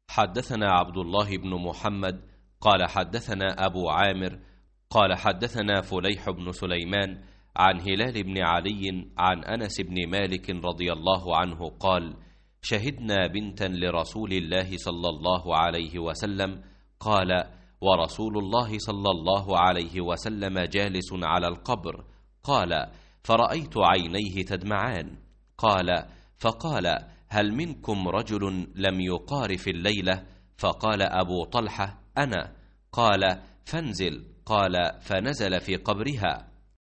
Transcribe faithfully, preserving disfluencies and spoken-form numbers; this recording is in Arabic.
حدثنا عبد الله بن محمد قال حدثنا أبو عامر قال حدثنا فليح بن سليمان عن هلال بن علي عن أنس بن مالك رضي الله عنه قال: شهدنا بنتا لرسول الله صلى الله عليه وسلم، قال: ورسول الله صلى الله عليه وسلم جالس على القبر، قال: فرأيت عينيه تدمعان، قال: فقال: هل منكم رجل لم يقارف الليلة؟ فقال أبو طلحة: أنا. قال: فانزل. قال: فنزل في قبرها،